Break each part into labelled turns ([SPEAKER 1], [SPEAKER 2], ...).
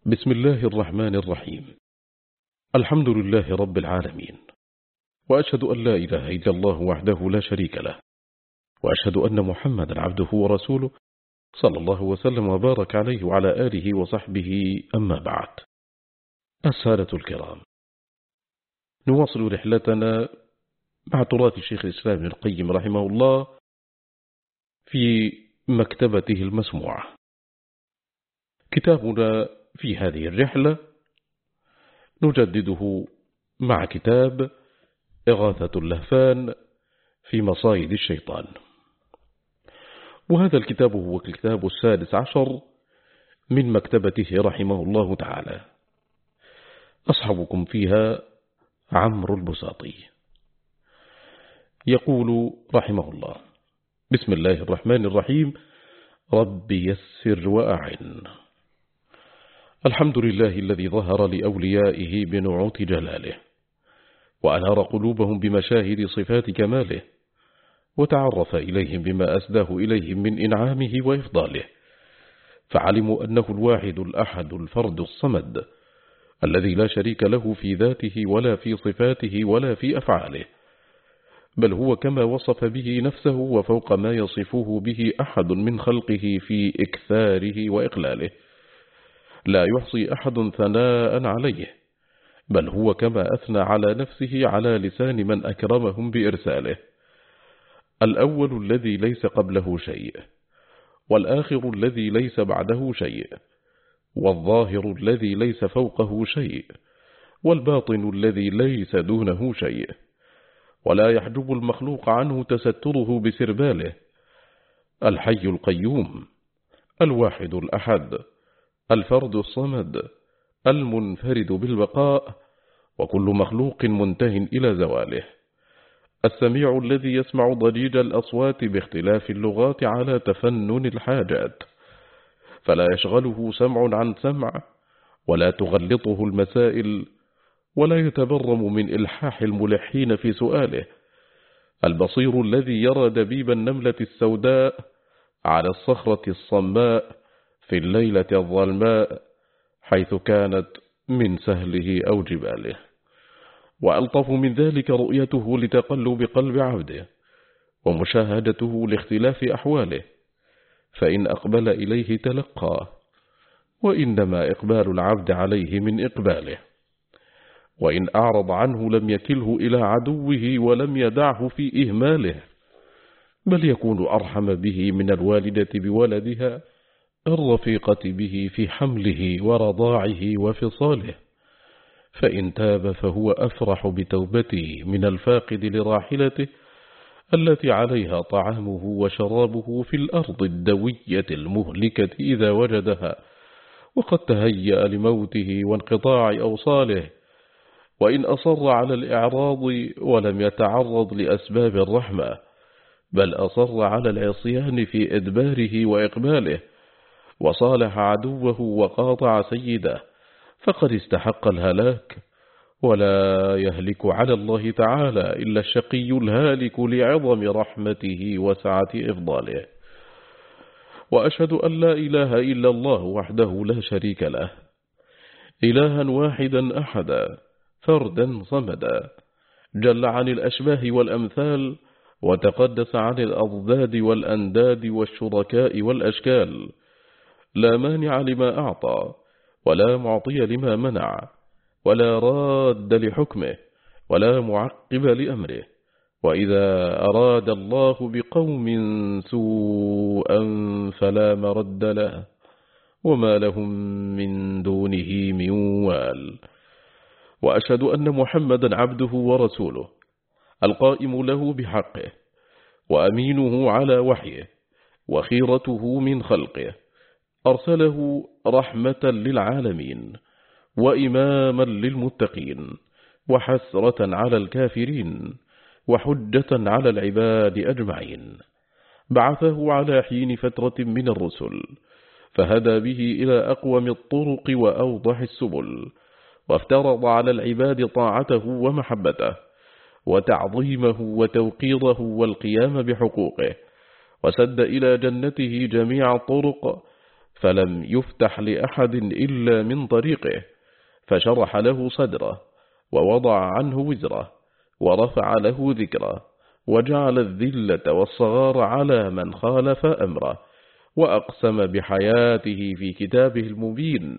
[SPEAKER 1] بسم الله الرحمن الرحيم. الحمد لله رب العالمين، وأشهد أن لا إله إلا الله وحده لا شريك له، وأشهد أن محمدا عبده ورسوله صلى الله وسلم وبارك عليه وعلى آله وصحبه، أما بعد. السادة الكرام، نواصل رحلتنا مع تراث شيخ الإسلام ابن القيم رحمه الله في مكتبته المسموعة. كتابنا في هذه الرحلة نجدده مع كتاب إغاثة اللهفان في مصايد الشيطان، وهذا الكتاب هو الكتاب 16 من مكتبته رحمه الله تعالى. أصحبكم فيها عمرو البساطي. يقول رحمه الله: بسم الله الرحمن الرحيم. رب يسر وأعن. الحمد لله الذي ظهر لأوليائه بنعوت جلاله، وأنار قلوبهم بمشاهد صفات كماله، وتعرف إليهم بما أسداه إليهم من إنعامه وإفضاله، فعلموا أنه الواحد الأحد الفرد الصمد الذي لا شريك له في ذاته ولا في صفاته ولا في أفعاله، بل هو كما وصف به نفسه وفوق ما يصفه به أحد من خلقه في إكثاره وإقلاله، لا يحصي أحد ثناء عليه، بل هو كما أثنى على نفسه على لسان من أكرمهم بإرساله: الأول الذي ليس قبله شيء، والآخر الذي ليس بعده شيء، والظاهر الذي ليس فوقه شيء، والباطن الذي ليس دونه شيء، ولا يحجب المخلوق عنه تستره بسرباله، الحي القيوم، الواحد الأحد، الفرد الصمد، المنفرد بالبقاء، وكل مخلوق منته إلى زواله، السميع الذي يسمع ضجيج الأصوات باختلاف اللغات على تفنن الحاجات، فلا يشغله سمع عن سمع، ولا تغلطه المسائل، ولا يتبرم من إلحاح الملحين في سؤاله، البصير الذي يرى دبيب النملة السوداء على الصخرة الصماء في الليلة الظلماء حيث كانت من سهله أو جباله، وألطف من ذلك رؤيته لتقلب قلب عبده، ومشاهدته لاختلاف أحواله، فإن أقبل إليه تلقاه، وإنما إقبال العبد عليه من إقباله، وإن أعرض عنه لم يكله إلى عدوه ولم يدعه في إهماله، بل يكون أرحم به من الوالدة بولدها، الرفيقة به في حمله ورضاعه وفصاله، فإن تاب فهو أفرح بتوبته من الفاقد لراحلته التي عليها طعامه وشرابه في الأرض الدوية المهلكة إذا وجدها، وقد تهيأ لموته وانقطاع أوصاله، وإن أصر على الإعراض ولم يتعرض لأسباب الرحمة، بل أصر على العصيان في إدباره وإقباله، وصالح عدوه وقاطع سيده، فقد استحق الهلاك، ولا يهلك على الله تعالى إلا الشقي الهالك لعظم رحمته وسعة إفضاله. وأشهد أن لا إله إلا الله وحده لا شريك له، إلها واحدا أحدا فردا صمدا، جل عن الأشباه والأمثال، وتقدس عن الأضداد والأنداد والشركاء والأشكال، لا مانع لما أعطى، ولا معطي لما منع، ولا راد لحكمه، ولا معقب لأمره، وإذا أراد الله بقوم سوءا فلا مرد له، وما لهم من دونه من وال. وأشهد أن محمدا عبده ورسوله، القائم له بحقه، وأمينه على وحيه، وخيرته من خلقه، أرسله رحمة للعالمين، وإماما للمتقين، وحسرة على الكافرين، وحجة على العباد أجمعين. بعثه على حين فترة من الرسل، فهدى به إلى أقوم الطرق وأوضح السبل، وافترض على العباد طاعته ومحبته، وتعظيمه وتوقيره والقيام بحقوقه، وسد إلى جنته جميع الطرق، فلم يفتح لأحد إلا من طريقه، فشرح له صدره ووضع عنه وزره ورفع له ذكره وجعل الذلة والصغار على من خالف أمره، وأقسم بحياته في كتابه المبين،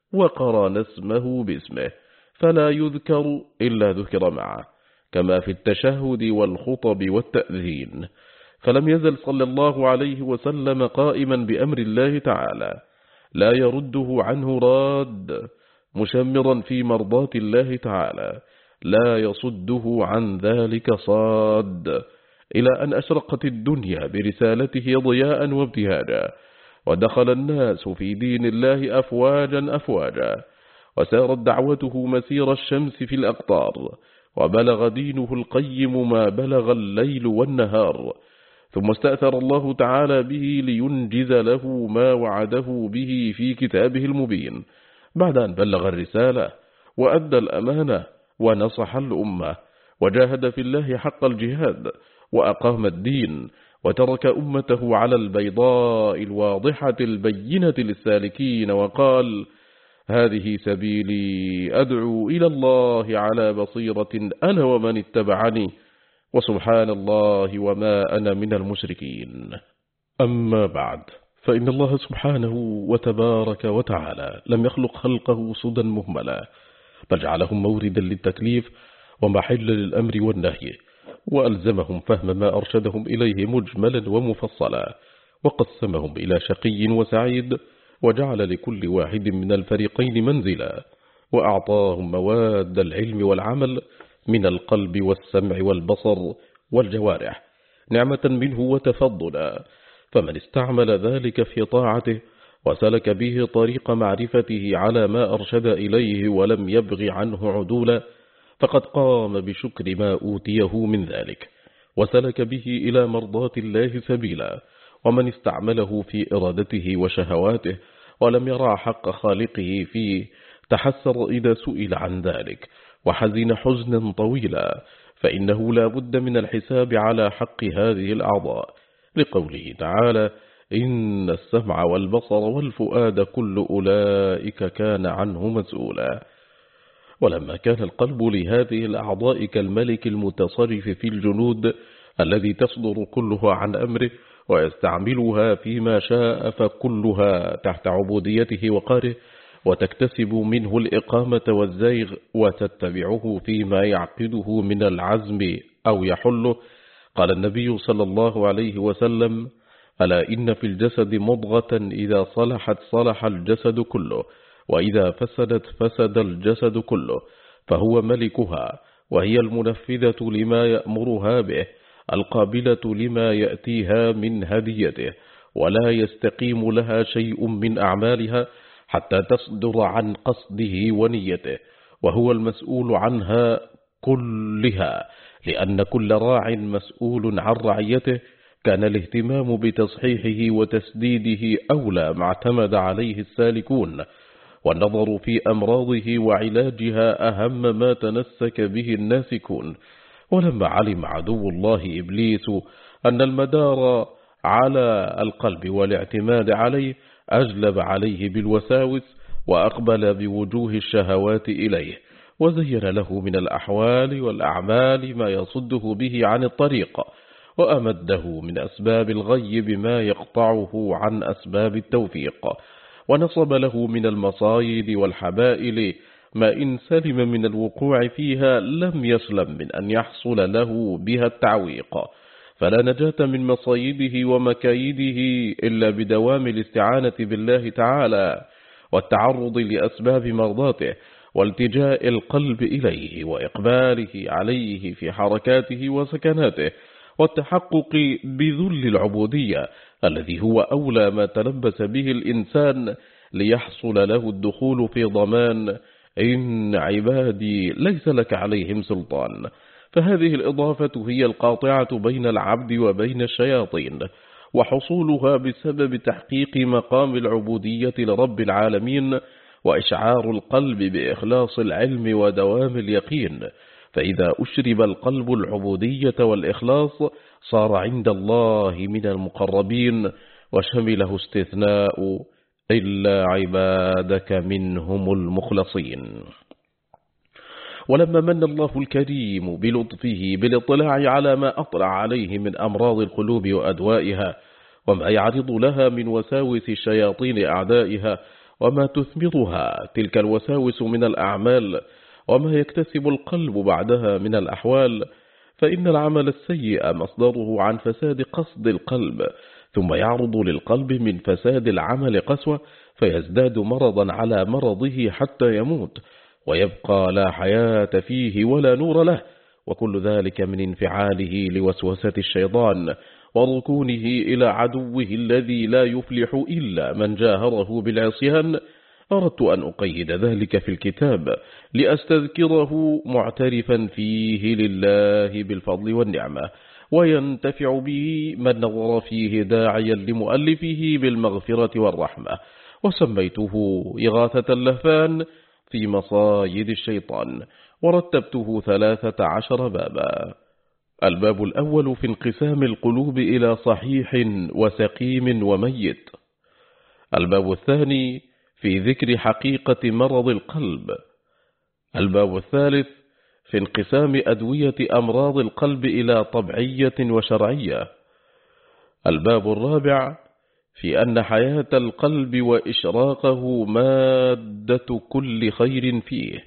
[SPEAKER 1] وقرن اسمه باسمه فلا يذكر إلا ذكر معه، كما في التشهد والخطب والتأذين. فلم يزل صلى الله عليه وسلم قائما بأمر الله تعالى لا يرده عنه راد، مشمرا في مرضات الله تعالى لا يصده عن ذلك صاد، إلى أن أشرقت الدنيا برسالته ضياء وابتهاجا، ودخل الناس في دين الله أفواجا أفواجا، وسارت دعوته مسير الشمس في الأقطار، وبلغ دينه القيم ما بلغ الليل والنهار، ثم استأثر الله تعالى به لينجز له ما وعده به في كتابه المبين، بعد أن بلغ الرسالة وأدى الأمانة ونصح الأمة وجاهد في الله حق الجهاد وأقام الدين، وترك أمته على البيضاء الواضحة البينة للسالكين، وقال: هذه سبيلي أدعو إلى الله على بصيرة أنا ومن اتبعني، وسبحان الله وما أنا من المشركين. أما بعد، فإن الله سبحانه وتبارك وتعالى لم يخلق خلقه سدى مهملا، بل جعلهم موردا للتكليف ومحل للأمر والنهي، وألزمهم فهم ما أرشدهم إليه مجملا ومفصلا، وقسمهم إلى شقي وسعيد، وجعل لكل واحد من الفريقين منزلا، وأعطاهم مواد العلم والعمل من القلب والسمع والبصر والجوارح نعمة منه وتفضلا، فمن استعمل ذلك في طاعته وسلك به طريق معرفته على ما أرشد إليه ولم يبغ عنه عدولا، فقد قام بشكر ما أوتيه من ذلك وسلك به إلى مرضات الله سبيلا. ومن استعمله في إرادته وشهواته ولم يرى حق خالقه فيه تحسر إذا سئل عن ذلك وحزن حزنا طويلا، فإنه لا بد من الحساب على حق هذه الأعضاء، لقوله تعالى: إن السمع والبصر والفؤاد كل أولئك كان عنه مسؤولا. ولما كان القلب لهذه الأعضاء كالملك المتصرف في الجنود الذي تصدر كلها عن أمره ويستعملها فيما شاء، فكلها تحت عبوديته وقهره، وتكتسب منه الإقامة والزيغ وتتبعه فيما يعقده من العزم أو يحله. قال النبي صلى الله عليه وسلم: ألا إن في الجسد مضغة إذا صلحت صلح الجسد كله، وإذا فسدت فسد الجسد كله، فهو ملكها، وهي المنفذة لما يأمرها به، القابلة لما يأتيها من هديته، ولا يستقيم لها شيء من أعمالها حتى تصدر عن قصده ونيته، وهو المسؤول عنها كلها، لأن كل راع مسؤول عن رعيته. كان الاهتمام بتصحيحه وتسديده أولى ما اعتمد عليه السالكون، والنظر في أمراضه وعلاجها أهم ما تنسك به الناسكون. ولما علم عدو الله إبليس أن المدار على القلب والاعتماد عليه، أجلب عليه بالوساوس وأقبل بوجوه الشهوات إليه، وزين له من الأحوال والأعمال ما يصده به عن الطريق، وأمده من أسباب الغي بما يقطعه عن أسباب التوفيق، ونصب له من المصايد والحبائل ما إن سلم من الوقوع فيها لم يسلم من أن يحصل له بها التعويق. فلا نجاة من مصايده ومكايده إلا بدوام الاستعانة بالله تعالى، والتعرض لأسباب مرضاته، والتجاء القلب إليه وإقباله عليه في حركاته وسكناته، والتحقق بذل العبودية الذي هو أولى ما تلبس به الإنسان ليحصل له الدخول في ضمان إن عبادي ليس لك عليهم سلطان. فهذه الإضافة هي القاطعة بين العبد وبين الشياطين، وحصولها بسبب تحقيق مقام العبودية لرب العالمين، وإشعار القلب بإخلاص العلم ودوام اليقين. فإذا أشرب القلب العبودية والإخلاص صار عند الله من المقربين، وشمله استثناء إلا عبادك منهم المخلصين. ولما من الله الكريم بلطفه بالاطلاع على ما أطلع عليه من أمراض القلوب وأدوائها، وما يعرض لها من وساوس الشياطين أعدائها، وما تثمرها تلك الوساوس من الأعمال، وما يكتسب القلب بعدها من الأحوال، فإن العمل السيء مصدره عن فساد قصد القلب، ثم يعرض للقلب من فساد العمل قسوة، فيزداد مرضا على مرضه حتى يموت، ويبقى لا حياة فيه ولا نور له، وكل ذلك من انفعاله لوسوسة الشيطان وركونه إلى عدوه الذي لا يفلح إلا من جاهره بالعصيان. أردت أن أقيد ذلك في الكتاب لأستذكره معترفا فيه لله بالفضل والنعمة، وينتفع به من نظر فيه داعيا لمؤلفه بالمغفرة والرحمة، وسميته إغاثة اللهفان في مصايد الشيطان، ورتبته 13 بابا. الباب الأول في انقسام القلوب إلى صحيح وسقيم وميت. الباب الثاني في ذكر حقيقة مرض القلب. الباب الثالث في انقسام أدوية أمراض القلب إلى طبيعية وشرعية. الباب الرابع في أن حياة القلب وإشراقه مادة كل خير فيه،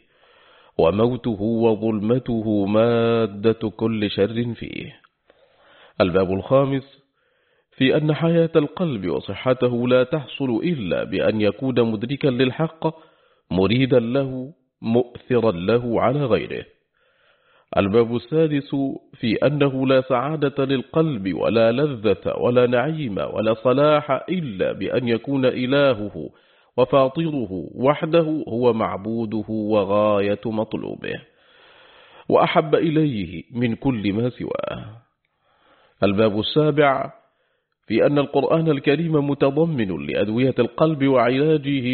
[SPEAKER 1] وموته وظلمته مادة كل شر فيه. الباب الخامس في أن حياة القلب وصحته لا تحصل إلا بأن يكون مدركا للحق، مريدا له، مؤثرا له على غيره. الباب السادس في أنه لا سعادة للقلب ولا لذة ولا نعيم ولا صلاح إلا بأن يكون إلهه وفاطره وحده هو معبوده وغاية مطلوبه، وأحب إليه من كل ما سواه. الباب السابع في أن القرآن الكريم متضمن لأدوية القلب وعلاجه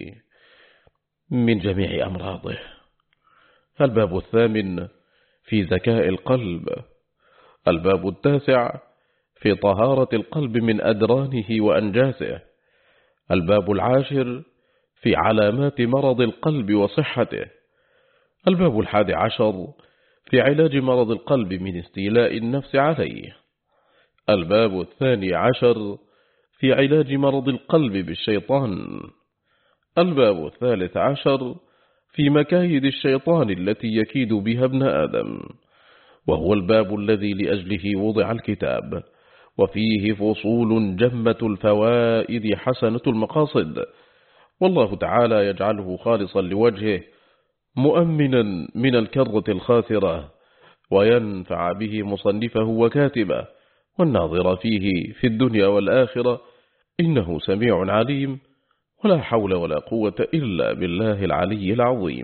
[SPEAKER 1] من جميع أمراضه. الباب الثامن في ذكاء القلب. الباب التاسع في طهارة القلب من أدرانه وأنجاسه. الباب العاشر في علامات مرض القلب وصحته. الباب 11 في علاج مرض القلب من استيلاء النفس عليه. الباب 12 في علاج مرض القلب بالشيطان. الباب 13 في مكايد الشيطان التي يكيد بها ابن آدم، وهو الباب الذي لأجله وضع الكتاب، وفيه فصول جمة الفوائد حسنة المقاصد، والله تعالى يجعله خالصا لوجهه مؤمنا من الكرة الخاسرة، وينفع به مصنفه وكاتبه والناظر فيه في الدنيا والآخرة، إنه سميع عليم، ولا حول ولا قوة إلا بالله العلي العظيم.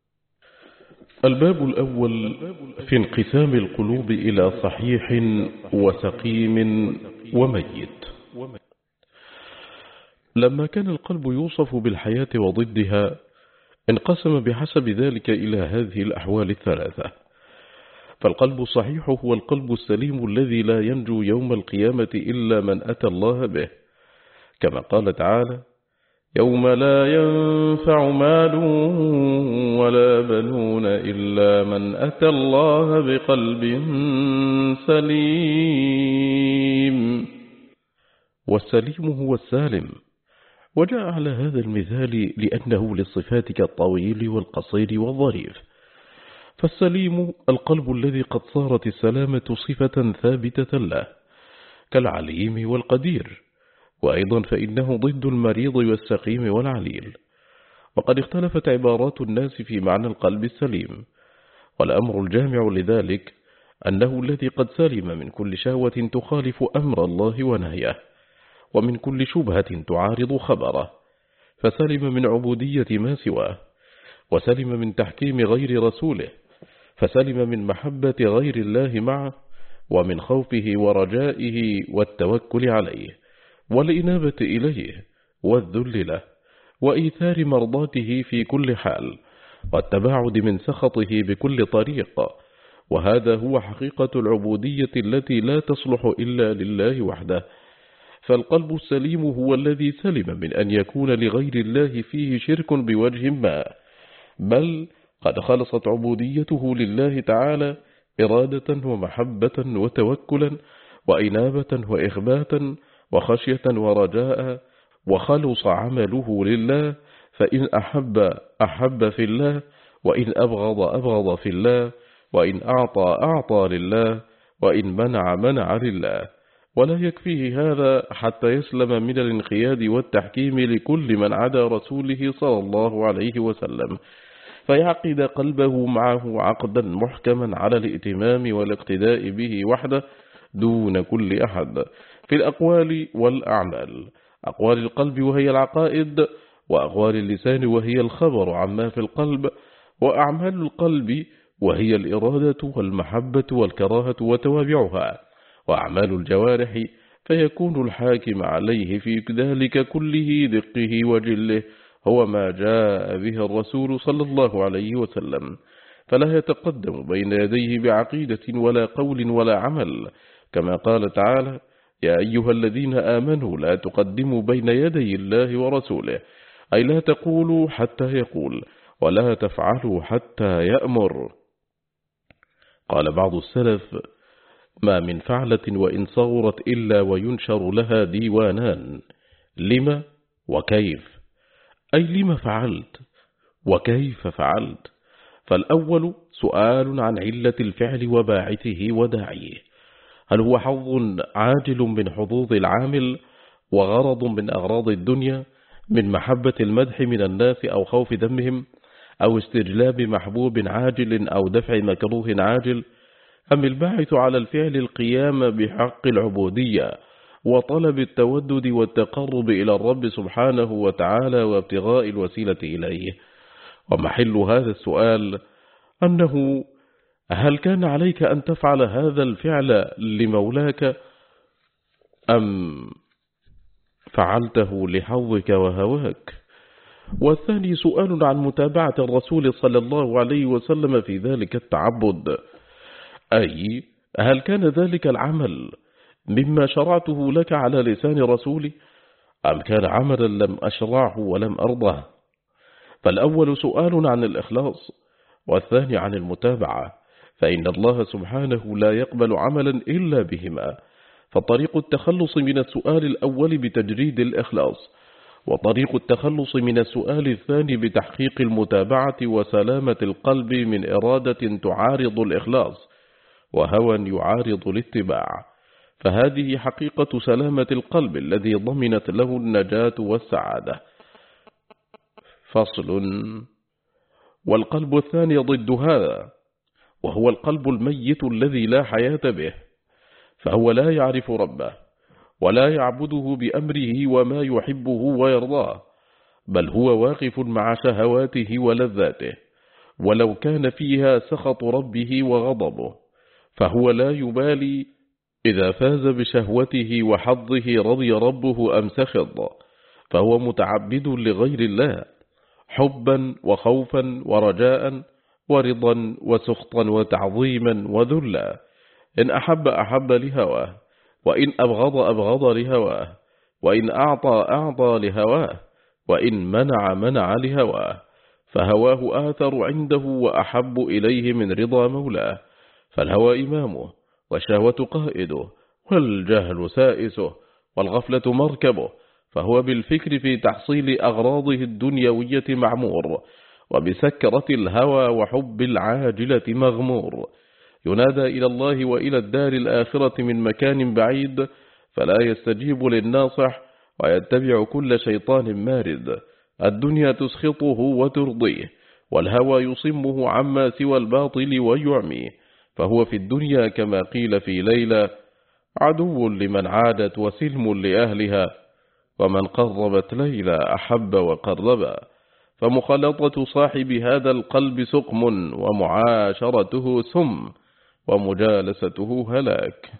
[SPEAKER 1] الباب الأول في انقسام القلوب إلى صحيح وسقيم وميت. لما كان القلب يوصف بالحياة وضدها، انقسم بحسب ذلك إلى هذه الأحوال الثلاثة. فالقلب الصحيح هو القلب السليم الذي لا ينجو يوم القيامة إلا من أتى الله به، كما قال تعالى: يوم لا ينفع مال ولا بنون إلا من أتى الله بقلب سليم. والسليم هو السالم، وجاء على هذا المثال لأنه للصفات كالطويل والقصير والظريف. فالسليم القلب الذي قد صارت السلامة صفة ثابتة له، كالعليم والقدير، وأيضا فإنه ضد المريض والسقيم والعليل. وقد اختلفت عبارات الناس في معنى القلب السليم، والأمر الجامع لذلك أنه الذي قد سلم من كل شهوة تخالف أمر الله ونهيه، ومن كل شبهة تعارض خبره، فسلم من عبودية ما سواه، وسلم من تحكيم غير رسوله، فسلم من محبة غير الله معه، ومن خوفه ورجائه والتوكل عليه، والإنابة إليه، والذل له، وإيثار مرضاته في كل حال، والتباعد من سخطه بكل طريق. وهذا هو حقيقة العبودية التي لا تصلح إلا لله وحده، فالقلب السليم هو الذي سلم من أن يكون لغير الله فيه شرك بوجه ما، بل قد خلصت عبوديته لله تعالى إرادة ومحبة وتوكلا وإنابة وإخباتا وخشية ورجاء، وخلص عمله لله، فإن أحب في الله، وإن أبغض في الله، وإن أعطى لله، وإن منع لله. ولا يكفيه هذا حتى يسلم من الانقياد والتحكيم لكل من عدا رسوله صلى الله عليه وسلم، فيعقد قلبه معه عقدا محكما على الائتمام والاقتداء به وحده دون كل أحد في الأقوال والأعمال، أقوال القلب وهي العقائد، وأقوال اللسان وهي الخبر عما في القلب، وأعمال القلب وهي الإرادة والمحبة والكراهة وتوابعها، وأعمال الجوارح فيكون الحاكم عليه في ذلك كله دقه وجله هو ما جاء به الرسول صلى الله عليه وسلم، فلا يتقدم بين يديه بعقيدة ولا قول ولا عمل، كما قال تعالى: يا أيها الذين آمنوا لا تقدموا بين يدي الله ورسوله، أي لا تقولوا حتى يقول، ولا تفعلوا حتى يأمر. قال بعض السلف: ما من فعلة وإن صغرت إلا وينشر لها ديوانان، لما وكيف، أي لما فعلت وكيف فعلت. فالأول سؤال عن علة الفعل وباعثه وداعيه، هل هو حظ عاجل من حظوظ العامل وغرض من أغراض الدنيا، من محبة المدح من الناس أو خوف ذمهم، أو استجلاب محبوب عاجل أو دفع مكروه عاجل، أم الباعث على الفعل القيام بحق العبودية وطلب التودد والتقرب إلى الرب سبحانه وتعالى وابتغاء الوسيلة إليه. ومحل هذا السؤال أنه هل كان عليك أن تفعل هذا الفعل لمولاك، أم فعلته لحظك وهواك؟ والثاني سؤال عن متابعة الرسول صلى الله عليه وسلم في ذلك التعبد، أي هل كان ذلك العمل مما شرعته لك على لسان رسولي، أم كان عملا لم أشرعه ولم أرضه؟ فالأول سؤال عن الإخلاص، والثاني عن المتابعة، فإن الله سبحانه لا يقبل عملا إلا بهما، فطريق التخلص من السؤال الأول بتجريد الإخلاص، وطريق التخلص من السؤال الثاني بتحقيق المتابعة وسلامة القلب من إرادة تعارض الإخلاص وهوى يعارض الاتباع، فهذه حقيقة سلامة القلب الذي ضمنت له النجاة والسعادة. فصل. والقلب الثاني ضد هذا، وهو القلب الميت الذي لا حياة به، فهو لا يعرف ربه ولا يعبده بأمره وما يحبه ويرضاه، بل هو واقف مع شهواته ولذاته، ولو كان فيها سخط ربه وغضبه، فهو لا يبالي إذا فاز بشهوته وحظه رضي ربه أم سخط، فهو متعبد لغير الله حبا وخوفا ورجاء ورضا وسخطا وتعظيما وذلا، إن أحب لهواه، وإن أبغض لهواه، وإن أعطى لهواه، وإن منع لهواه، فهواه آثر عنده وأحب إليه من رضا مولاه، فالهوى إمامه، والشهوة قائده، والجهل سائسه، والغفلة مركبه، فهو بالفكر في تحصيل أغراضه الدنيوية معمور، وبسكرة الهوى وحب العاجلة مغمور، ينادى إلى الله وإلى الدار الآخرة من مكان بعيد، فلا يستجيب للناصح، ويتبع كل شيطان مارد، الدنيا تسخطه وترضيه، والهوى يصمه عما سوى الباطل ويعميه، فهو في الدنيا كما قيل في ليلى: عدو لمن عادت وسلم لأهلها، ومن قربت ليلى أحب وقربا، فمخالطة صاحب هذا القلب سقم، ومعاشرته سم، ومجالسته هلاك.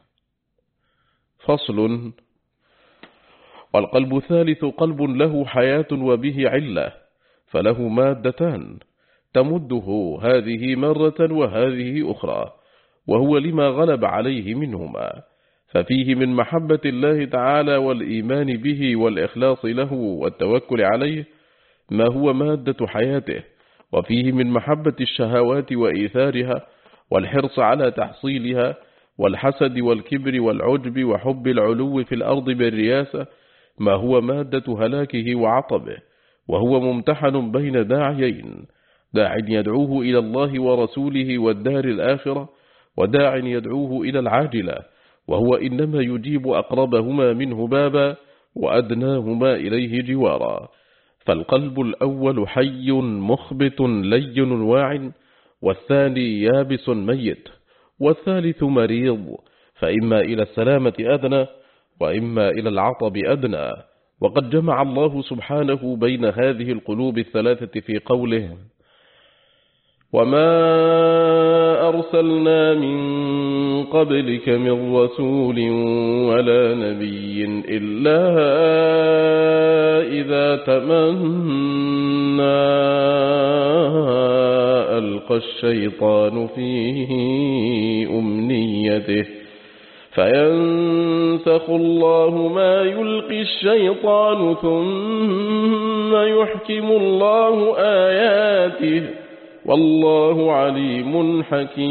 [SPEAKER 1] فصل. والقلب الثالث قلب له حياة وبه علة، فله مادتان تمده هذه مرة وهذه أخرى، وهو لما غلب عليه منهما، ففيه من محبة الله تعالى والإيمان به والإخلاص له والتوكل عليه ما هو مادة حياته، وفيه من محبة الشهوات وإيثارها والحرص على تحصيلها والحسد والكبر والعجب وحب العلو في الأرض بالرياسة ما هو مادة هلاكه وعطبه، وهو ممتحن بين داعيين: داع يدعوه إلى الله ورسوله والدار الآخرة، وداع يدعوه إلى العاجلة، وهو إنما يجيب أقربهما منه بابا وأدناهما إليه جوارا. فالقلب الأول حي مخبت لين واع، والثاني يابس ميت، والثالث مريض، فإما إلى السلامة أدنى وإما إلى العطب أدنى. وقد جمع الله سبحانه بين هذه القلوب الثلاثة في قوله: وما أرسلنا من قبلك من رسول ولا نبي إلا إذا تمنى ألقى الشيطان في أمنيته فينسخ الله ما يلقي الشيطان ثم يحكم الله آياته والله عليم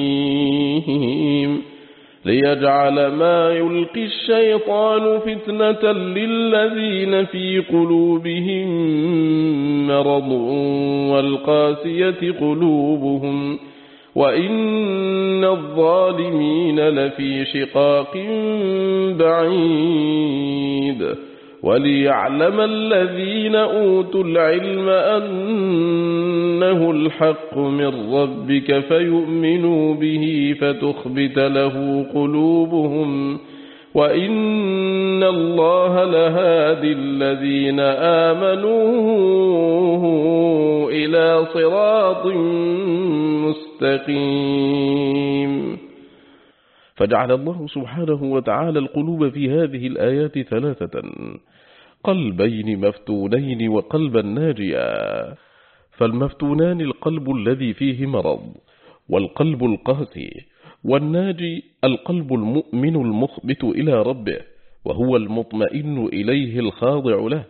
[SPEAKER 1] حكيم. ليجعل ما يلقي الشيطان فتنة للذين في قلوبهم مرض والقاسية قلوبهم وإن الظالمين لفي شقاق بعيد. وليعلم الذين أوتوا العلم أنه الحق من ربك فيؤمنوا به فتخبت له قلوبهم وإن الله لهادي الذين آمنوا إلى صراط مستقيم. فجعل الله سبحانه وتعالى القلوب في هذه الآيات ثلاثة: قلبين مفتونين وقلبا ناجيا. فالمفتونان القلب الذي فيه مرض والقلب القاسي، والناجي القلب المؤمن المخبت إلى ربه وهو المطمئن إليه الخاضع له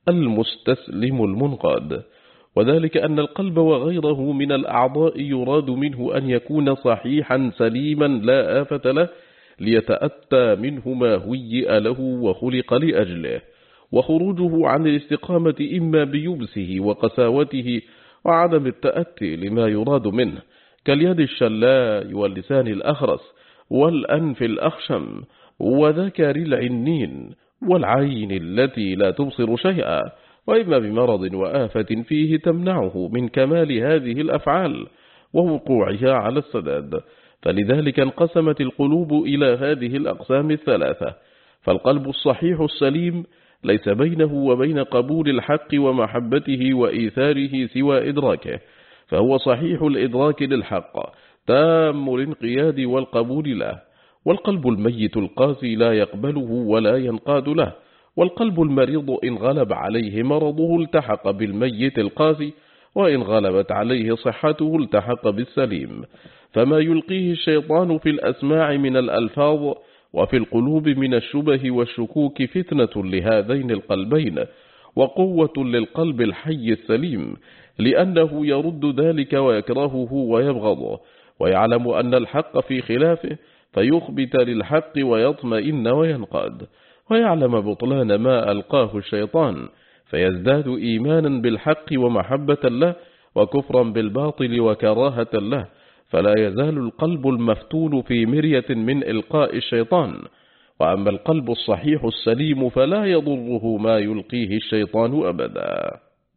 [SPEAKER 1] المستسلم المنقاد. وذلك أن القلب وغيره من الأعضاء يراد منه أن يكون صحيحا سليما لا آفة له ليتأتى منه ما هيئ له وخلق لأجله، وخروجه عن الاستقامة إما بيبسه وقساوته وعدم التأتي لما يراد منه كاليد الشلاء واللسان الأخرس والأنف الأخشم وذكر العنين والعين التي لا تبصر شيئا، وإما بمرض وآفة فيه تمنعه من كمال هذه الأفعال ووقوعها على السداد. فلذلك انقسمت القلوب إلى هذه الأقسام الثلاثة. فالقلب الصحيح السليم ليس بينه وبين قبول الحق ومحبته وإيثاره سوى إدراكه، فهو صحيح الإدراك للحق تام الانقياد والقبول له. والقلب الميت القاسي لا يقبله ولا ينقاد له. والقلب المريض إن غلب عليه مرضه التحق بالميت القاسي، وإن غلبت عليه صحته التحق بالسليم. فما يلقيه الشيطان في الأسماع من الألفاظ وفي القلوب من الشبه والشكوك فتنة لهذين القلبين وقوة للقلب الحي السليم، لأنه يرد ذلك ويكرهه ويبغضه، ويعلم أن الحق في خلافه فيخبت للحق ويطمئن وينقاد، ويعلم بطلان ما ألقاه الشيطان فيزداد إيمانا بالحق ومحبة له وكفرا بالباطل وكراهة له. فلا يزال القلب المفتون في مرية من إلقاء الشيطان. وأما القلب الصحيح السليم فلا يضره ما يلقيه الشيطان أبدا.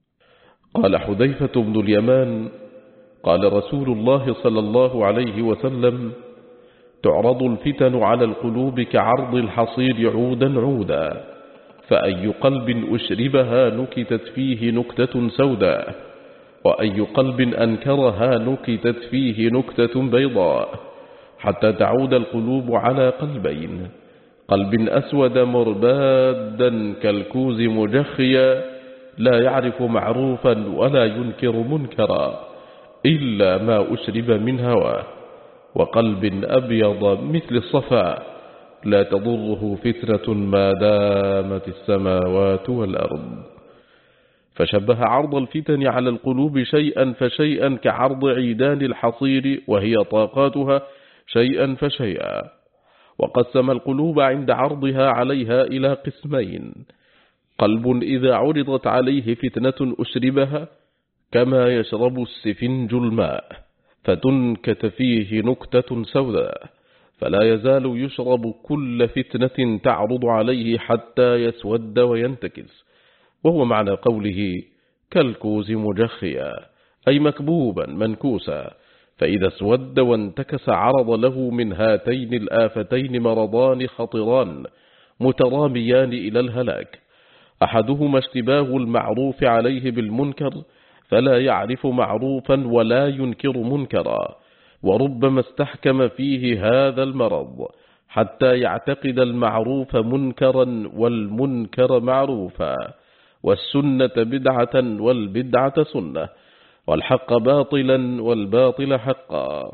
[SPEAKER 1] قال حذيفة بن اليمان: قال رسول الله صلى الله عليه وسلم: تعرض الفتن على القلوب كعرض الحصير عودا عودا، فأي قلب أشربها نكتت فيه نكتة سوداء، وأي قلب أنكرها نكتت فيه نكتة بيضاء، حتى تعود القلوب على قلبين: قلب أسود مربادا كالكوز مجخيا لا يعرف معروفا ولا ينكر منكرا إلا ما أشرب من هواه، وقلب أبيض مثل الصفا لا تضره فتنة ما دامت السماوات والأرض. فشبه عرض الفتن على القلوب شيئا فشيئا كعرض عيدان الحصير وهي طاقاتها شيئا فشيئا. وقسم القلوب عند عرضها عليها إلى قسمين: قلب إذا عرضت عليه فتنة أشربها كما يشرب السفنج الماء فتنكت فيه نكتة سوداء، فلا يزال يشرب كل فتنة تعرض عليه حتى يسود وينتكس، وهو معنى قوله كالكوز مجخيا، أي مكبوبا منكوسا، فإذا اسود وانتكس عرض له من هاتين الآفتين مرضان خطران متراميان إلى الهلاك: أحدهما اشتباه المعروف عليه بالمنكر فلا يعرف معروفا ولا ينكر منكرا، وربما استحكم فيه هذا المرض حتى يعتقد المعروف منكرا والمنكر معروفا، والسنة بدعة والبدعة سنة، والحق باطلا والباطل حقا.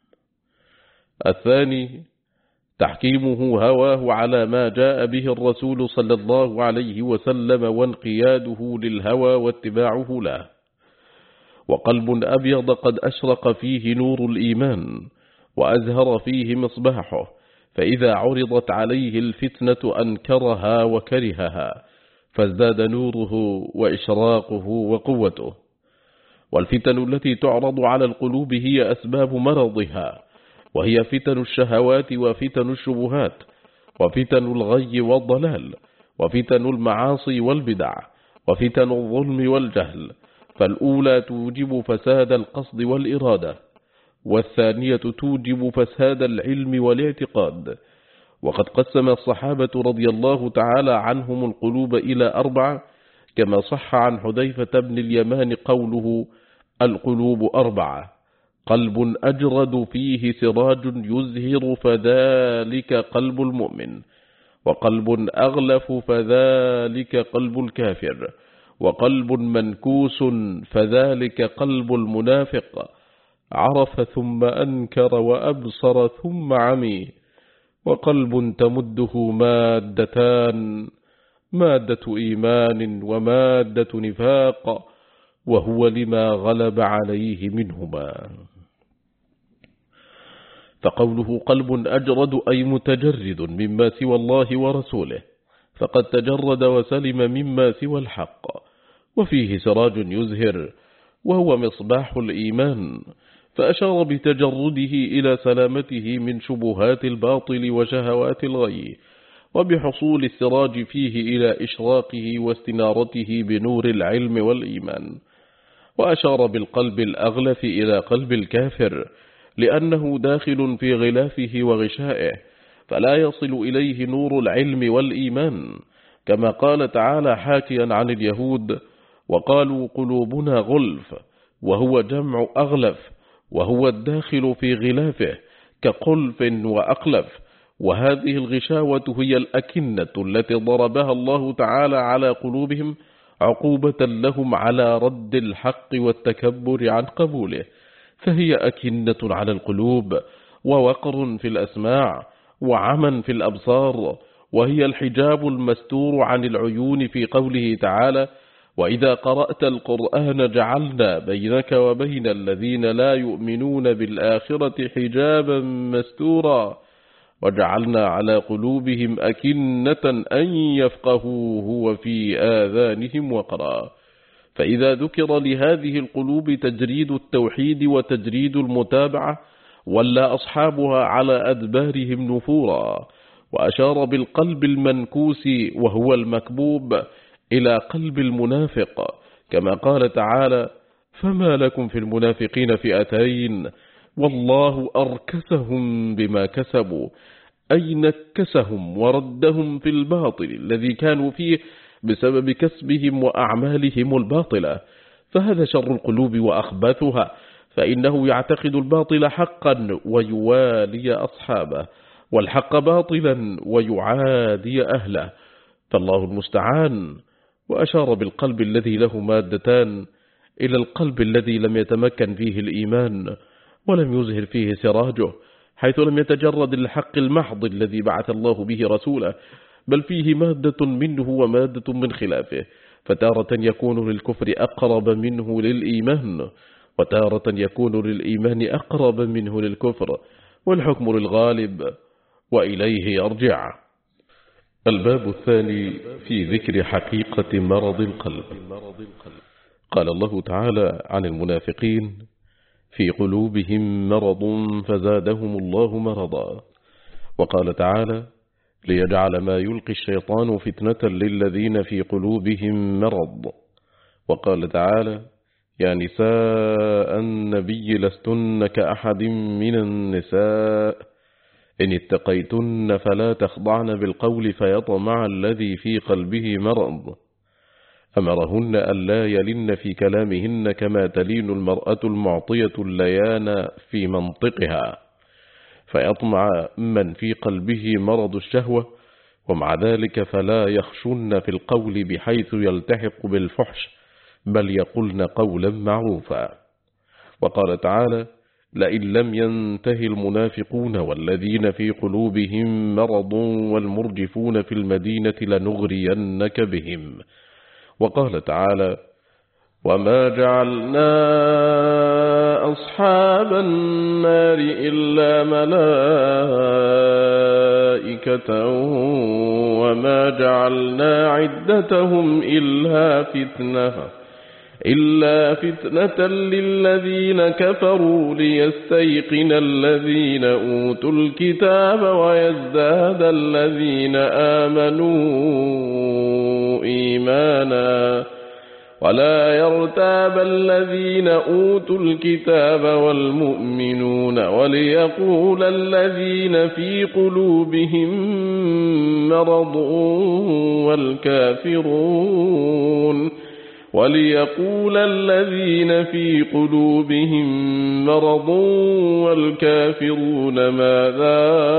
[SPEAKER 1] الثاني تحكيمه هواه على ما جاء به الرسول صلى الله عليه وسلم وانقياده للهوى واتباعه له. وقلب أبيض قد أشرق فيه نور الإيمان وأزهر فيه مصباحه، فإذا عرضت عليه الفتنة أنكرها وكرهها، فازداد نوره وإشراقه وقوته. والفتن التي تعرض على القلوب هي أسباب مرضها، وهي فتن الشهوات وفتن الشبهات وفتن الغي والضلال وفتن المعاصي والبدع وفتن الظلم والجهل، فالأولى توجب فساد القصد والإرادة، والثانية توجب فساد العلم والاعتقاد. وقد قسم الصحابة رضي الله تعالى عنهم القلوب إلى 4، كما صح عن حذيفة بن اليمان قوله: القلوب 4: قلب أجرد فيه سراج يزهر فذلك قلب المؤمن، وقلب أغلف فذلك قلب الكافر، وقلب منكوس فذلك قلب المنافق، عرف ثم أنكر وأبصر ثم عمي، وقلب تمده مادتان: مادة إيمان ومادة نفاق، وهو لما غلب عليه منهما. فقوله قلب أجرد أي متجرد مما سوى الله ورسوله، فقد تجرد وسلم مما سوى الحق. وفيه سراج يزهر وهو مصباح الإيمان، فأشار بتجرده إلى سلامته من شبهات الباطل وشهوات الغي، وبحصول السراج فيه إلى إشراقه واستنارته بنور العلم والإيمان. وأشار بالقلب الأغلف إلى قلب الكافر، لأنه داخل في غلافه وغشائه، فلا يصل إليه نور العلم والإيمان، كما قال تعالى حاكيا عن اليهود: وقالوا قلوبنا غلف، وهو جمع أغلف، وهو الداخل في غلافه كقلف وأقلف. وهذه الغشاوة هي الأكنة التي ضربها الله تعالى على قلوبهم عقوبة لهم على رد الحق والتكبر عن قبوله، فهي أكنة على القلوب، ووقر في الأسماع، وعمى في الأبصار، وهي الحجاب المستور عن العيون في قوله تعالى: وإذا قرأت القرآن جعلنا بينك وبين الذين لا يؤمنون بالآخرة حجابا مستورا، وجعلنا على قلوبهم أكنة أن يفقهوه وفي آذانهم وقرا. فإذا ذكر لهذه القلوب تجريد التوحيد وتجريد المتابعة، ولا أصحابها على أدبارهم نفورا. وأشار بالقلب المنكوس وهو المكبوب إلى قلب المنافق، كما قال تعالى: فما لكم في المنافقين فئتين والله أركسهم بما كسبوا، أي نكسهم وردهم في الباطل الذي كانوا فيه بسبب كسبهم وأعمالهم الباطلة. فهذا شر القلوب وأخبثها، فإنه يعتقد الباطل حقا ويوالي أصحابه، والحق باطلا ويعادي أهله، فالله المستعان. وأشار بالقلب الذي له مادتان إلى القلب الذي لم يتمكن فيه الإيمان ولم يزهر فيه سراجه، حيث لم يتجرد الحق المحض الذي بعث الله به رسوله، بل فيه مادة منه ومادة من خلافه، فتارة يكون للكفر أقرب منه للإيمان، وتارة يكون للإيمان أقرب منه للكفر، والحكم للغالب وإليه يرجع. الباب الثاني في ذكر حقيقة مرض القلب. قال الله تعالى عن المنافقين: في قلوبهم مرض فزادهم الله مرضا. وقال تعالى: ليجعل ما يلقي الشيطان فتنة للذين في قلوبهم مرض. وقال تعالى: يا نساء النبي لستن كأحد من النساء إن اتقيتن فلا تخضعن بالقول فيطمع الذي في قلبه مرض. أمرهن ألا يلن في كلامهن كما تلين المرأة المعطية الليان في منطقها، فيطمع من في قلبه مرض الشهوة، ومع ذلك فلا يخشن في القول بحيث يلتحق بالفحش، بل يقولن قولا معروفا. وقال تعالى: لئن لم ينتهي المنافقون والذين في قلوبهم مرض والمرجفون في المدينة لنغرينك بهم. وقال تعالى: وما جعلنا أصحاب النار إلا ملائكة وما جعلنا عدتهم إلا فتنة للذين كفروا ليستيقن الذين أوتوا الكتاب ويزداد الذين آمنوا إيمانا ولا يرتاب الذين أوتوا الكتاب والمؤمنون وليقول الذين في قلوبهم مرض والكافرون ماذا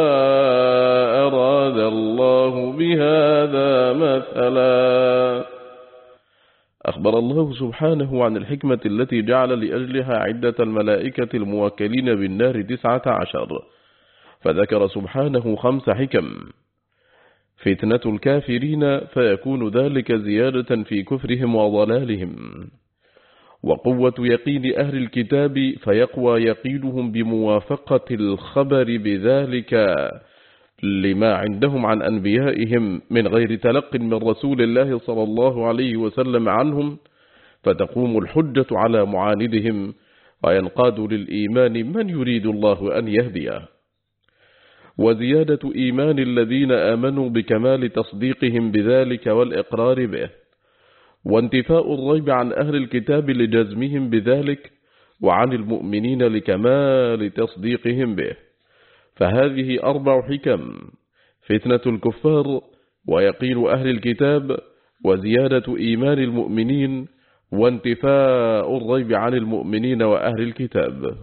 [SPEAKER 1] أراد الله بهذا مثلا. أخبر الله سبحانه عن الحكمة التي جعل لأجلها عدة الملائكة الموكلين بالنار 19، فذكر سبحانه 5 حكم: فتنة الكافرين فيكون ذلك زيادة في كفرهم وضلالهم، وقوة يقين أهل الكتاب فيقوى يقينهم بموافقة الخبر بذلك لما عندهم عن أنبيائهم من غير تلق من رسول الله صلى الله عليه وسلم عنهم، فتقوم الحجة على معاندهم وينقاد للإيمان من يريد الله أن يهديه. وزيادة إيمان الذين آمنوا بكمال تصديقهم بذلك والإقرار به، وانتفاء الريب عن أهل الكتاب لجزمهم بذلك، وعن المؤمنين لكمال تصديقهم به. فهذه 4 حكم: فتنة الكفار، ويقين أهل الكتاب، وزيادة إيمان المؤمنين، وانتفاء الريب عن المؤمنين وأهل الكتاب.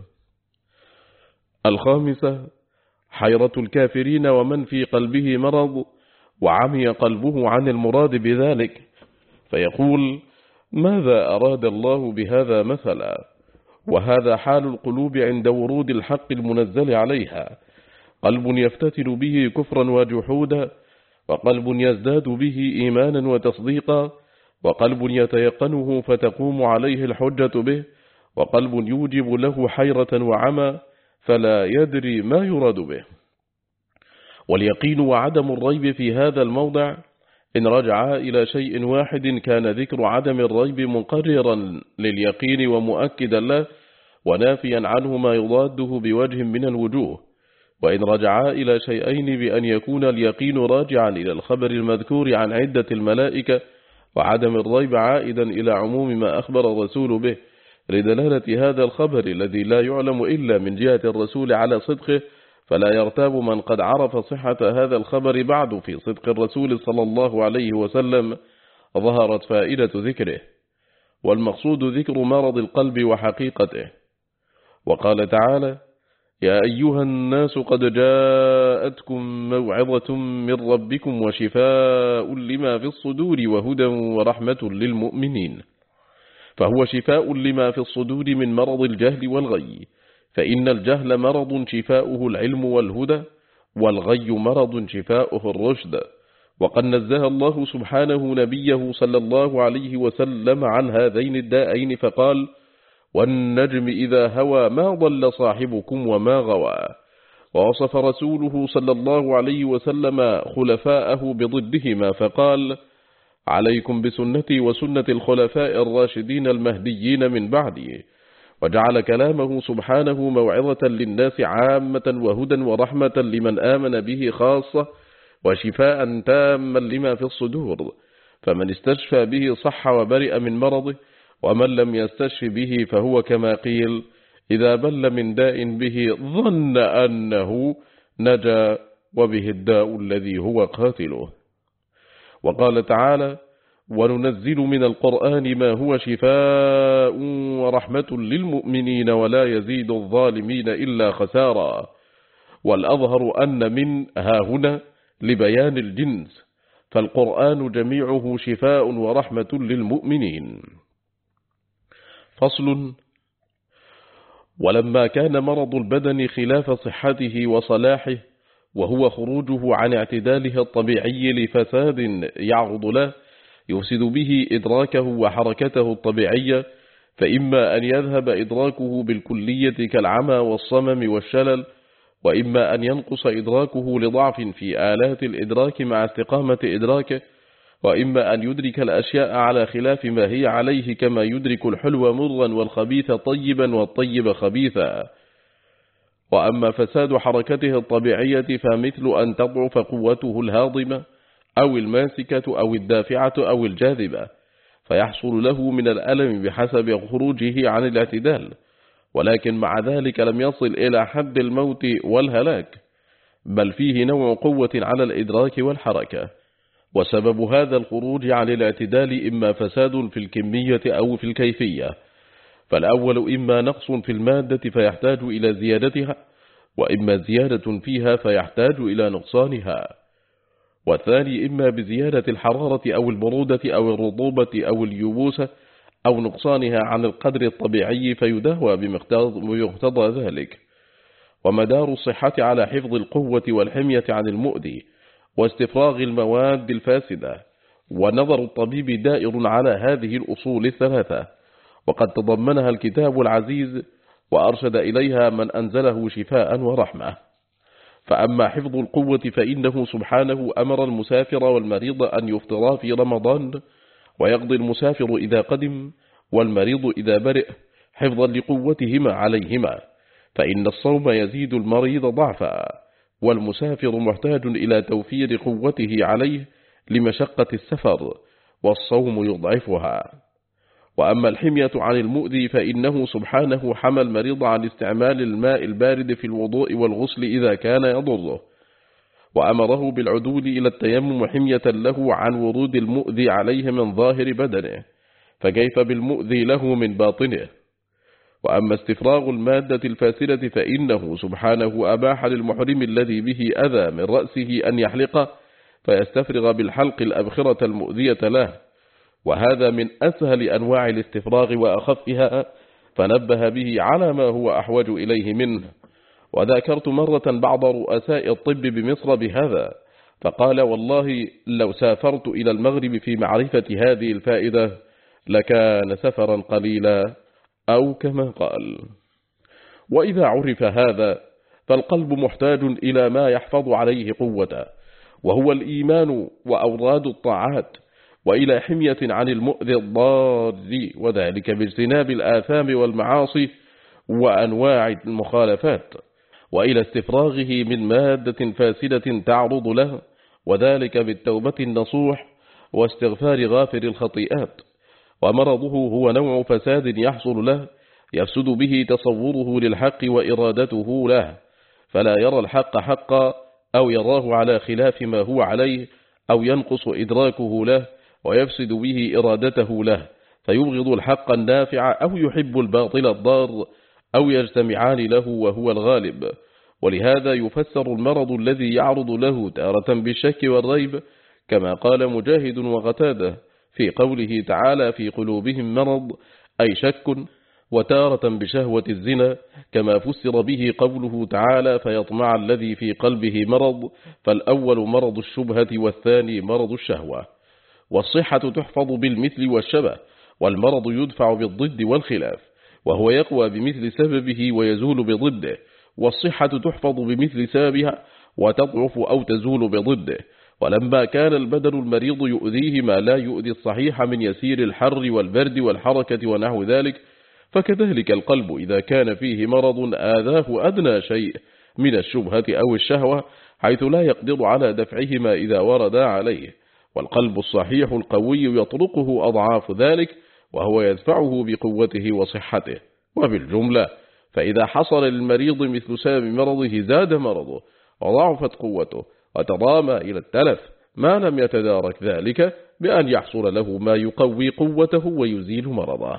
[SPEAKER 1] 5: حيرة الكافرين ومن في قلبه مرض وعمي قلبه عن المراد بذلك، فيقول: ماذا أراد الله بهذا مثلا؟ وهذا حال القلوب عند ورود الحق المنزل عليها: قلب يفتتن به كفرا وجحودا، وقلب يزداد به إيمانا وتصديقا، وقلب يتيقنه فتقوم عليه الحجة به، وقلب يوجب له حيرة وعمى فلا يدري ما يراد به. واليقين وعدم الريب في هذا الموضع إن رجعا إلى شيء واحد كان ذكر عدم الريب مقررا لليقين ومؤكدا له، ونافيا عنه ما يضاده بوجه من الوجوه. وإن رجعا إلى شيئين بأن يكون اليقين راجعا إلى الخبر المذكور عن عدة الملائكة، وعدم الريب عائدا إلى عموم ما أخبر الرسول به لدلالة هذا الخبر الذي لا يعلم إلا من جهة الرسول على صدقه، فلا يرتاب من قد عرف صحة هذا الخبر بعد في صدق الرسول صلى الله عليه وسلم، ظهرت فائدة ذكره. والمقصود ذكر مرض القلب وحقيقته. وقال تعالى: يا أيها الناس قد جاءتكم موعظة من ربكم وشفاء لما في الصدور وهدى ورحمة للمؤمنين. فهو شفاء لما في الصدور من مرض الجهل والغي، فإن الجهل مرض شفاؤه العلم والهدى، والغي مرض شفاؤه الرشد. وقد نزه الله سبحانه نبيه صلى الله عليه وسلم عن هذين الدائين فقال: والنجم إذا هوى ما ضل صاحبكم وما غوى. ووصف رسوله صلى الله عليه وسلم خلفاءه بضدهما فقال: عليكم بسنتي وسنة الخلفاء الراشدين المهديين من بعدي. وجعل كلامه سبحانه موعظة للناس عامة وهدى ورحمة لمن آمن به خاصة، وشفاء تاما لما في الصدور، فمن استشفى به صح وبرئ من مرضه، ومن لم يستشف به فهو كما قيل: إذا بل من داء به ظن أنه نجا وبه الداء الذي هو قاتله. وقال تعالى: وننزل من القرآن ما هو شفاء ورحمة للمؤمنين ولا يزيد الظالمين إلا خسارا. والأظهر أن من هاهنا لبيان الجنس، فالقرآن جميعه شفاء ورحمة للمؤمنين. فصل: ولما كان مرض البدن خلاف صحته وصلاحه، وهو خروجه عن اعتداله الطبيعي لفساد يعرض له يفسد به إدراكه وحركته الطبيعية، فإما أن يذهب إدراكه بالكلية كالعمى والصمم والشلل، وإما أن ينقص إدراكه لضعف في آلات الإدراك مع استقامة إدراكه، وإما أن يدرك الأشياء على خلاف ما هي عليه، كما يدرك الحلو مرا والخبيث طيبا والطيب خبيثا. وأما فساد حركته الطبيعية فمثل أن تضعف قوته الهاضمة أو الماسكة أو الدافعة أو الجاذبة، فيحصل له من الألم بحسب خروجه عن الاعتدال، ولكن مع ذلك لم يصل إلى حد الموت والهلاك، بل فيه نوع قوة على الإدراك والحركة. وسبب هذا الخروج عن الاعتدال إما فساد في الكمية أو في الكيفية، فالأول إما نقص في المادة فيحتاج إلى زيادتها، وإما زيادة فيها فيحتاج إلى نقصانها، والثاني إما بزيادة الحرارة أو البرودة أو الرطوبة أو اليبوسة أو نقصانها عن القدر الطبيعي فيدهوى بمقتضى ذلك. ومدار الصحة على حفظ القوة والحمية عن المؤذي واستفراغ المواد الفاسدة، ونظر الطبيب دائر على هذه الأصول الثلاثة، وقد تضمنها الكتاب العزيز وأرشد إليها من أنزله شفاء ورحمة. فأما حفظ القوة فإنه سبحانه أمر المسافر والمريض أن يفطرا في رمضان، ويقضي المسافر إذا قدم والمريض إذا برئ، حفظا لقوتهما عليهما، فإن الصوم يزيد المريض ضعفا، والمسافر محتاج إلى توفير قوته عليه لمشقة السفر، والصوم يضعفها. وأما الحمية عن المؤذي فإنه سبحانه حمى المريض عن استعمال الماء البارد في الوضوء والغسل إذا كان يضره، وأمره بالعدول إلى التيمم حمية له عن ورود المؤذي عليه من ظاهر بدنه، فكيف بالمؤذي له من باطنه. وأما استفراغ المادة الفاسدة فإنه سبحانه أباح للمحرم الذي به أذى من رأسه أن يحلقه، فيستفرغ بالحلق الأبخرة المؤذية له، وهذا من أسهل أنواع الاستفراغ وأخفها، فنبه به على ما هو أحوج إليه منه. وذكرت مرة بعض رؤساء الطب بمصر بهذا، فقال: والله لو سافرت إلى المغرب في معرفة هذه الفائدة لكان سفرا قليلا، أو كما قال. وإذا عرف هذا فالقلب محتاج إلى ما يحفظ عليه قوته، وهو الإيمان وأوراد الطاعات، وإلى حمية عن المؤذي الضار، وذلك باجتناب الآثام والمعاصي وأنواع المخالفات، وإلى استفراغه من مادة فاسدة تعرض له، وذلك بالتوبة النصوح واستغفار غافر الخطيئات. ومرضه هو نوع فساد يحصل له يفسد به تصوره للحق وإرادته له، فلا يرى الحق حقا، أو يراه على خلاف ما هو عليه، أو ينقص إدراكه له ويفسد به إرادته له، فيبغض الحق النافع أو يحب الباطل الضار، أو يجتمعان له وهو الغالب. ولهذا يفسر المرض الذي يعرض له تارة بالشك والريب، كما قال مجاهد وقتاده في قوله تعالى: في قلوبهم مرض، أي شك، وتارة بشهوة الزنا، كما فسر به قوله تعالى فيطمع الذي في قلبه مرض، فالأول مرض الشبهة والثاني مرض الشهوة. والصحة تحفظ بالمثل والشبه، والمرض يدفع بالضد والخلاف، وهو يقوى بمثل سببه ويزول بضده. والصحة تحفظ بمثل سببها وتضعف أو تزول بضده. ولما كان البدن المريض يؤذيه ما لا يؤذي الصحيح من يسير الحر والبرد والحركة ونحو ذلك، فكذلك القلب إذا كان فيه مرض آذاه أدنى شيء من الشبهة أو الشهوة، حيث لا يقدر على دفعهما إذا وردا عليه. والقلب الصحيح القوي يطرقه أضعاف ذلك، وهو يدفعه بقوته وصحته. وبالجملة فإذا حصل للمريض مثل سبب مرضه زاد مرضه وضعفت قوته وتضامى إلى التلف، ما لم يتدارك ذلك بأن يحصل له ما يقوي قوته ويزيل مرضه.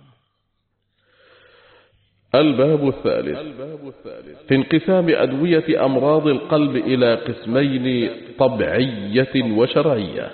[SPEAKER 1] الباب الثالث في انقسام أدوية أمراض القلب إلى قسمين: طبيعية وشرعية.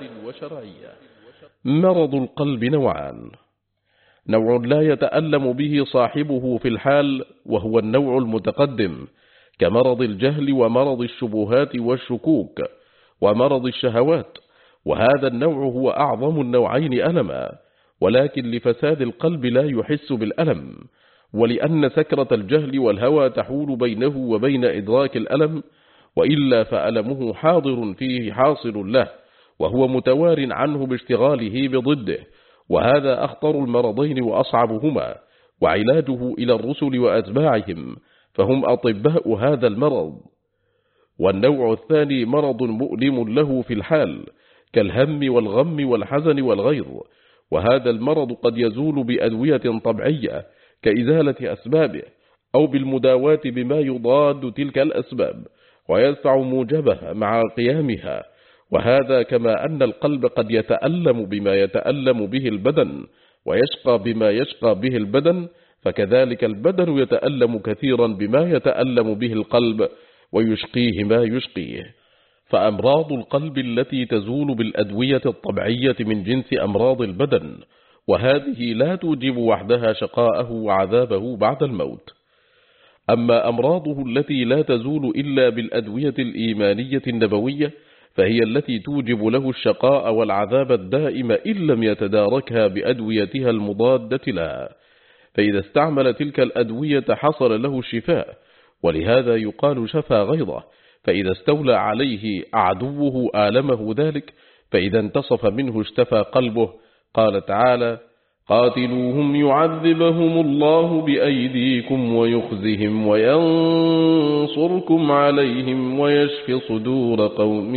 [SPEAKER 1] مرض القلب نوعان: نوع لا يتألم به صاحبه في الحال، وهو النوع المتقدم، كمرض الجهل ومرض الشبهات والشكوك ومرض الشهوات، وهذا النوع هو أعظم النوعين ألما، ولكن لفساد القلب لا يحس بالألم، ولأن سكرة الجهل والهوى تحول بينه وبين إدراك الألم، وإلا فألمه حاضر فيه حاصل له، وهو متوار عنه باشتغاله بضده، وهذا أخطر المرضين وأصعبهما، وعلاجه إلى الرسل وأتباعهم، فهم أطباء هذا المرض. والنوع الثاني مرض مؤلم له في الحال، كالهم والغم والحزن والغيظ، وهذا المرض قد يزول بأدوية طبيعية كإزالة أسبابه، أو بالمداواة بما يضاد تلك الأسباب ويدفع موجبها مع قيامها. وهذا كما أن القلب قد يتألم بما يتألم به البدن ويشقى بما يشقى به البدن، فكذلك البدن يتألم كثيرا بما يتألم به القلب ويشقيه ما يشقيه. فأمراض القلب التي تزول بالأدوية الطبيعية من جنس أمراض البدن، وهذه لا توجب وحدها شقاءه وعذابه بعد الموت. أما أمراضه التي لا تزول إلا بالأدوية الإيمانية النبوية، فهي التي توجب له الشقاء والعذاب الدائم إن لم يتداركها بأدويتها المضادة لها، فإذا استعمل تلك الأدوية حصل له الشفاء، ولهذا يقال شفى غيظه. فإذا استولى عليه عدوه آلمه ذلك، فإذا انتصف منه اشتفى قلبه. قال تعالى: قاتلوهم يعذبهم الله بأيديكم ويخزهم وينصركم عليهم ويشفي صدور قوم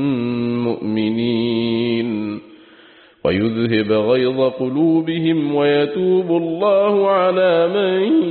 [SPEAKER 1] مؤمنين ويذهب غيظ قلوبهم ويتوب الله على من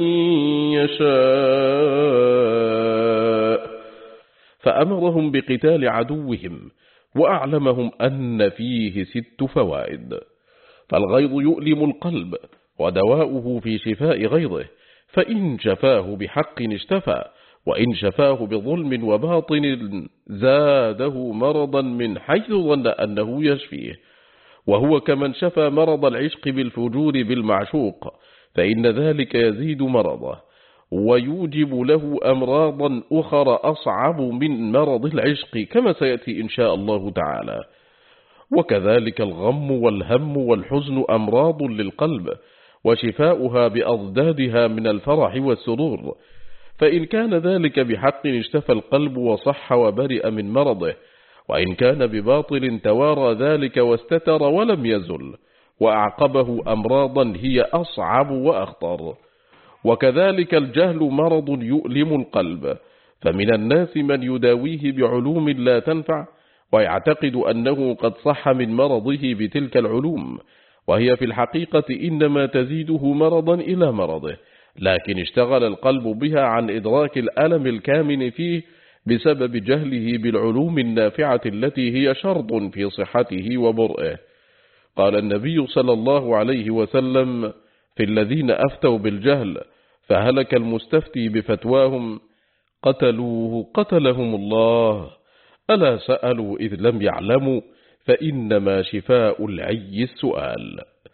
[SPEAKER 1] يشاء. فأمرهم بقتال عدوهم، وأعلمهم أن فيه 6 فوائد. فالغيظ يؤلم القلب، ودواؤه في شفاء غيظه، فإن شفاه بحق اشتفى، وإن شفاه بظلم وباطن زاده مرضا من حيث ظن أنه يشفيه، وهو كمن شفى مرض العشق بالفجور بالمعشوق، فإن ذلك يزيد مرضه ويوجب له أمراضا أخرى أصعب من مرض العشق، كما سيأتي إن شاء الله تعالى. وكذلك الغم والهم والحزن أمراض للقلب، وشفاؤها بأضدادها من الفرح والسرور، فإن كان ذلك بحق اشتفى القلب وصح وبرئ من مرضه، وإن كان بباطل توارى ذلك واستتر ولم يزل، وأعقبه أمراضا هي أصعب وأخطر. وكذلك الجهل مرض يؤلم القلب، فمن الناس من يداويه بعلوم لا تنفع، ويعتقد أنه قد صح من مرضه بتلك العلوم، وهي في الحقيقة إنما تزيده مرضا إلى مرضه، لكن اشتغل القلب بها عن إدراك الألم الكامن فيه بسبب جهله بالعلوم النافعة التي هي شرط في صحته وبرئه. قال النبي صلى الله عليه وسلم في الذين أفتوا بالجهل فهلك المستفتي بفتواهم: قتلوه قتلهم الله، ألا سألوا إذ لم يعلموا، فإنما شفاء العي السؤال.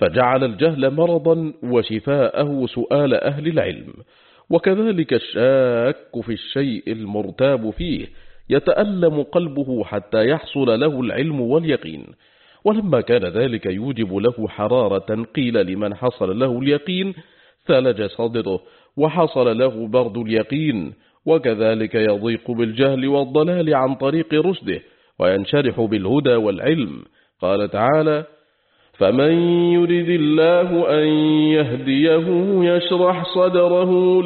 [SPEAKER 1] فجعل الجهل مرضا وشفاءه سؤال أهل العلم. وكذلك الشاك في الشيء المرتاب فيه يتألم قلبه حتى يحصل له العلم واليقين. ولما كان ذلك يوجب له حرارة، قيل لمن حصل له اليقين ثلج صدره وحصل له برد اليقين. وكذلك يضيق بالجهل والضلال عن طريق رشده وينشرح بالهدى والعلم. قال تعالى: فمن يرد الله أن يهديه يشرح صدره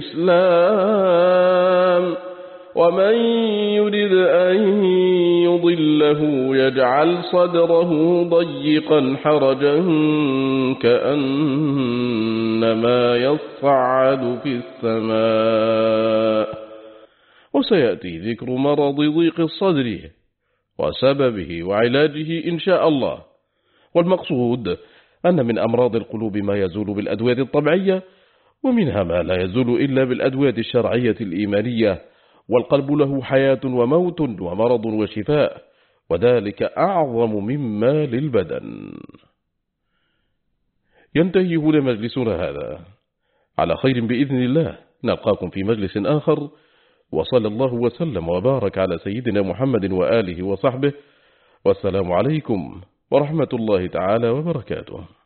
[SPEAKER 1] للإسلام ومن يرد أن يضله يجعل صدره ضيقا حرجا كأنما يصعد في السماء. وسيأتي ذكر مرض ضيق الصدر وسببه وعلاجه إن شاء الله. والمقصود أن من أمراض القلوب ما يزول بالأدوية الطبيعية، ومنها ما لا يزول إلا بالأدوية الشرعية الإيمانية. والقلب له حياة وموت ومرض وشفاء، وذلك أعظم مما للبدن. ينتهي هنا مجلسنا هذا على خير بإذن الله. نلقاكم في مجلس آخر، وصلى الله وسلم وبارك على سيدنا محمد وآله وصحبه، والسلام عليكم ورحمة الله تعالى وبركاته.